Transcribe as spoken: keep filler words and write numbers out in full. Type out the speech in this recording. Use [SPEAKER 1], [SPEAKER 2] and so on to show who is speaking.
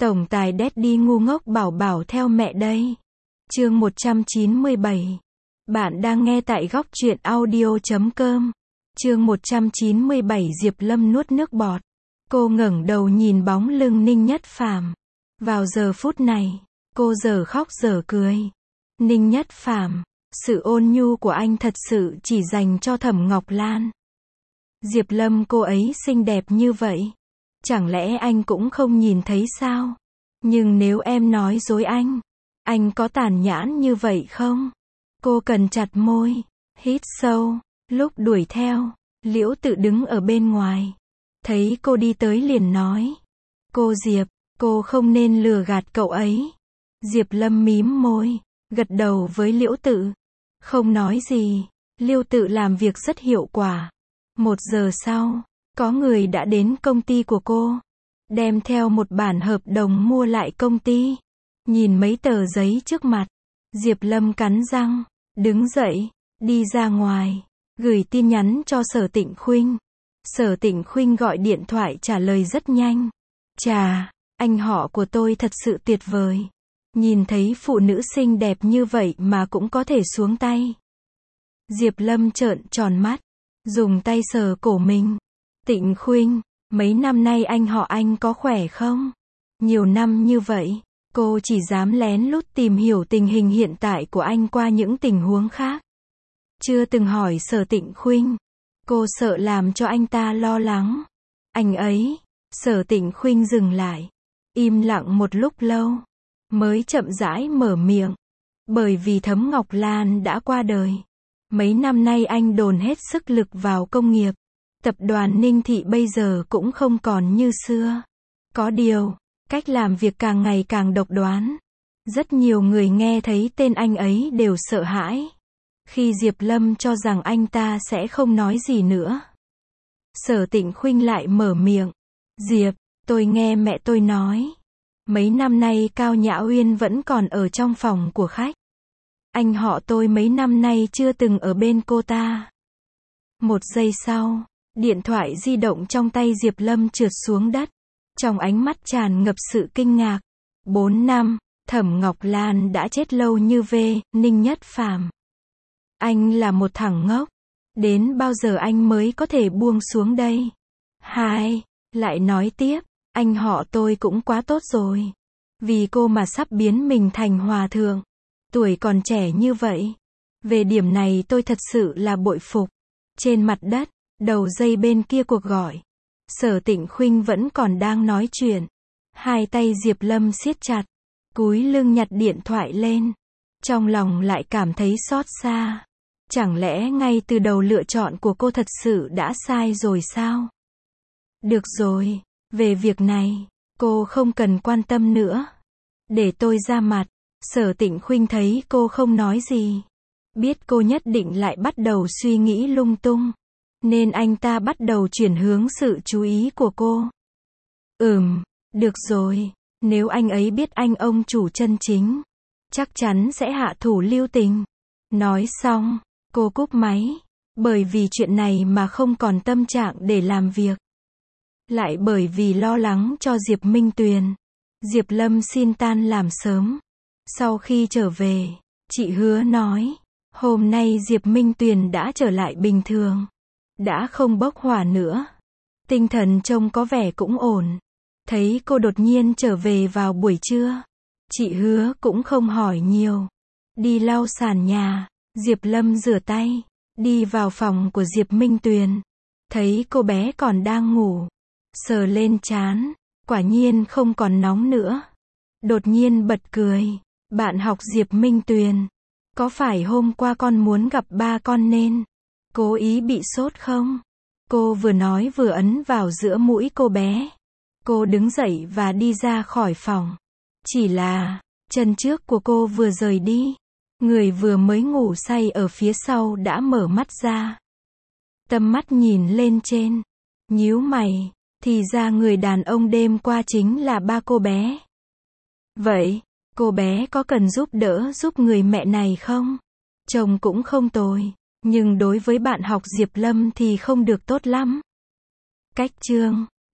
[SPEAKER 1] Tổng tài Daddy ngu ngốc bảo bảo theo mẹ đây. Chương một trăm chín mươi bảy. Bạn đang nghe tại góc truyện audio chấm com. Chương một trăm chín mươi bảy. Diệp Lâm nuốt nước bọt. Cô ngẩng đầu nhìn bóng lưng Ninh Nhất Phàm. Vào giờ phút này, cô dở khóc dở cười. Ninh Nhất Phàm, sự ôn nhu của anh thật sự chỉ dành cho Thẩm Ngọc Lan. Diệp Lâm cô ấy xinh đẹp như vậy, chẳng lẽ anh cũng không nhìn thấy sao? Nhưng nếu em nói dối anh, anh có tàn nhẫn như vậy không? Cô cắn chặt môi, hít sâu. Lúc đuổi theo, Liễu Tự đứng ở bên ngoài, thấy cô đi tới liền nói: "Cô Diệp, cô không nên lừa gạt cậu ấy." Diệp Lâm mím môi, gật đầu với Liễu Tự, không nói gì. Liễu Tự làm việc rất hiệu quả. Một giờ sau, có người đã đến công ty của cô, đem theo một bản hợp đồng mua lại công ty. Nhìn mấy tờ giấy trước mặt, Diệp Lâm cắn răng, đứng dậy, đi ra ngoài, gửi tin nhắn cho Sở Tịnh Khuynh. Sở Tịnh Khuynh gọi điện thoại trả lời rất nhanh. "Chà, anh họ của tôi thật sự tuyệt vời. Nhìn thấy phụ nữ xinh đẹp như vậy mà cũng có thể xuống tay." Diệp Lâm trợn tròn mắt, dùng tay sờ cổ mình. "Tịnh Khuynh, mấy năm nay anh họ anh có khỏe không? Nhiều năm như vậy, cô chỉ dám lén lút tìm hiểu tình hình hiện tại của anh qua những tình huống khác. Chưa từng hỏi Sở Tịnh Khuynh. Cô sợ làm cho anh ta lo lắng. Anh ấy." Sở Tịnh Khuynh dừng lại, im lặng một lúc lâu, mới chậm rãi mở miệng. "Bởi vì Thấm Ngọc Lan đã qua đời. Mấy năm nay anh dồn hết sức lực vào công nghiệp. Tập đoàn Ninh Thị bây giờ cũng không còn như xưa. Có điều, cách làm việc càng ngày càng độc đoán. Rất nhiều người nghe thấy tên anh ấy đều sợ hãi." Khi Diệp Lâm cho rằng anh ta sẽ không nói gì nữa, Sở Tịnh Khuynh lại mở miệng. "Diệp, tôi nghe mẹ tôi nói, mấy năm nay Cao Nhã Uyên vẫn còn ở trong phòng của khách. Anh họ tôi mấy năm nay chưa từng ở bên cô ta." Một giây sau, điện thoại di động trong tay Diệp Lâm trượt xuống đất. Trong ánh mắt tràn ngập sự kinh ngạc. Bốn năm, Thẩm Ngọc Lan đã chết lâu như vê, Ninh Nhất Phàm. Anh là một thằng ngốc. Đến bao giờ anh mới có thể buông xuống đây? Hai, lại nói tiếp, anh họ tôi cũng quá tốt rồi. Vì cô mà sắp biến mình thành hòa thượng. Tuổi còn trẻ như vậy. Về điểm này tôi thật sự là bội phục." Trên mặt đất, đầu dây bên kia cuộc gọi, Sở Tịnh Khuynh vẫn còn đang nói chuyện. Hai tay Diệp Lâm siết chặt, cúi lưng nhặt điện thoại lên. Trong lòng lại cảm thấy xót xa. Chẳng lẽ ngay từ đầu lựa chọn của cô thật sự đã sai rồi sao? "Được rồi, về việc này, cô không cần quan tâm nữa. Để tôi ra mặt." Sở Tịnh Khuynh thấy cô không nói gì, biết cô nhất định lại bắt đầu suy nghĩ lung tung, nên anh ta bắt đầu chuyển hướng sự chú ý của cô. "Ừm, được rồi, nếu anh ấy biết anh ông chủ chân chính, chắc chắn sẽ hạ thủ lưu tình." Nói xong, cô cúp máy. Bởi vì chuyện này mà không còn tâm trạng để làm việc. Lại bởi vì lo lắng cho Diệp Minh Tuyền, Diệp Lâm xin tan làm sớm. Sau khi trở về, chị Hứa nói, hôm nay Diệp Minh Tuyền đã trở lại bình thường. Đã không bốc hỏa nữa. Tinh thần trông có vẻ cũng ổn. Thấy cô đột nhiên trở về vào buổi trưa, chị Hứa cũng không hỏi nhiều. Đi lau sàn nhà, Diệp Lâm rửa tay, đi vào phòng của Diệp Minh Tuyền. Thấy cô bé còn đang ngủ, sờ lên trán, quả nhiên không còn nóng nữa. Đột nhiên bật cười. "Bạn học Diệp Minh Tuyền, có phải hôm qua con muốn gặp ba con nên cố ý bị sốt không?" Cô vừa nói vừa ấn vào giữa mũi cô bé. Cô đứng dậy và đi ra khỏi phòng. Chỉ là, chân trước của cô vừa rời đi, người vừa mới ngủ say ở phía sau đã mở mắt ra. Tầm mắt nhìn lên trên, nhíu mày, thì ra người đàn ông đêm qua chính là ba cô bé. "Vậy, cô bé có cần giúp đỡ giúp người mẹ này không? Chồng cũng không tồi, nhưng đối với bạn học Diệp Lâm thì không được tốt lắm." Cách chương